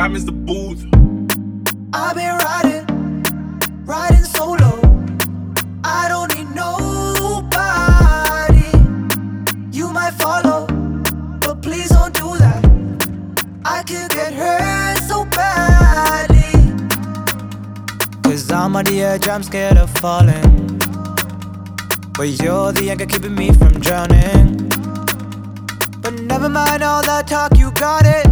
diamonds, the booth. I've been riding solo. I don't need nobody. You might follow, but please don't do that. I could get hurt so badly. Cause I'm on the edge, I'm scared of falling. But you're the anchor keeping me from drowning. But never mind all that talk, you got it.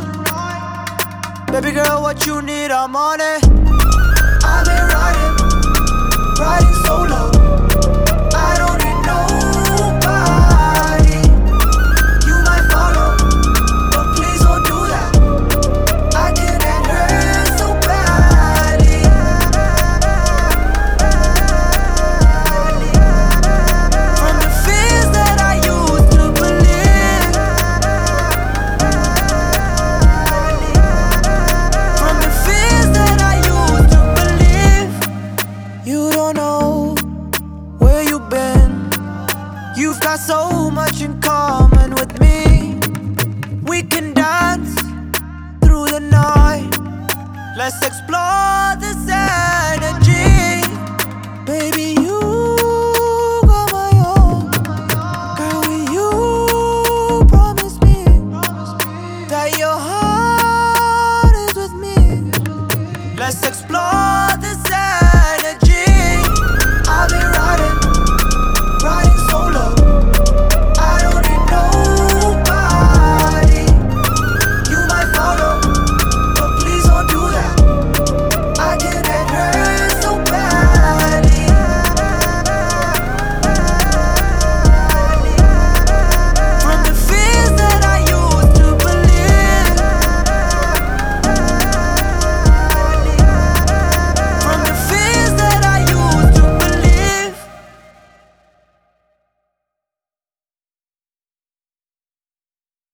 Baby girl, what you need, I'm on it. I've been riding solo. I don't need nobody. You might follow, but please don't do that. I can get hurt so badly. From the fears that I used to believe, from the fears that I used to believe. You don't know where you've been. You've got so much in common with me. We can dance through the night. Let's explore the sand.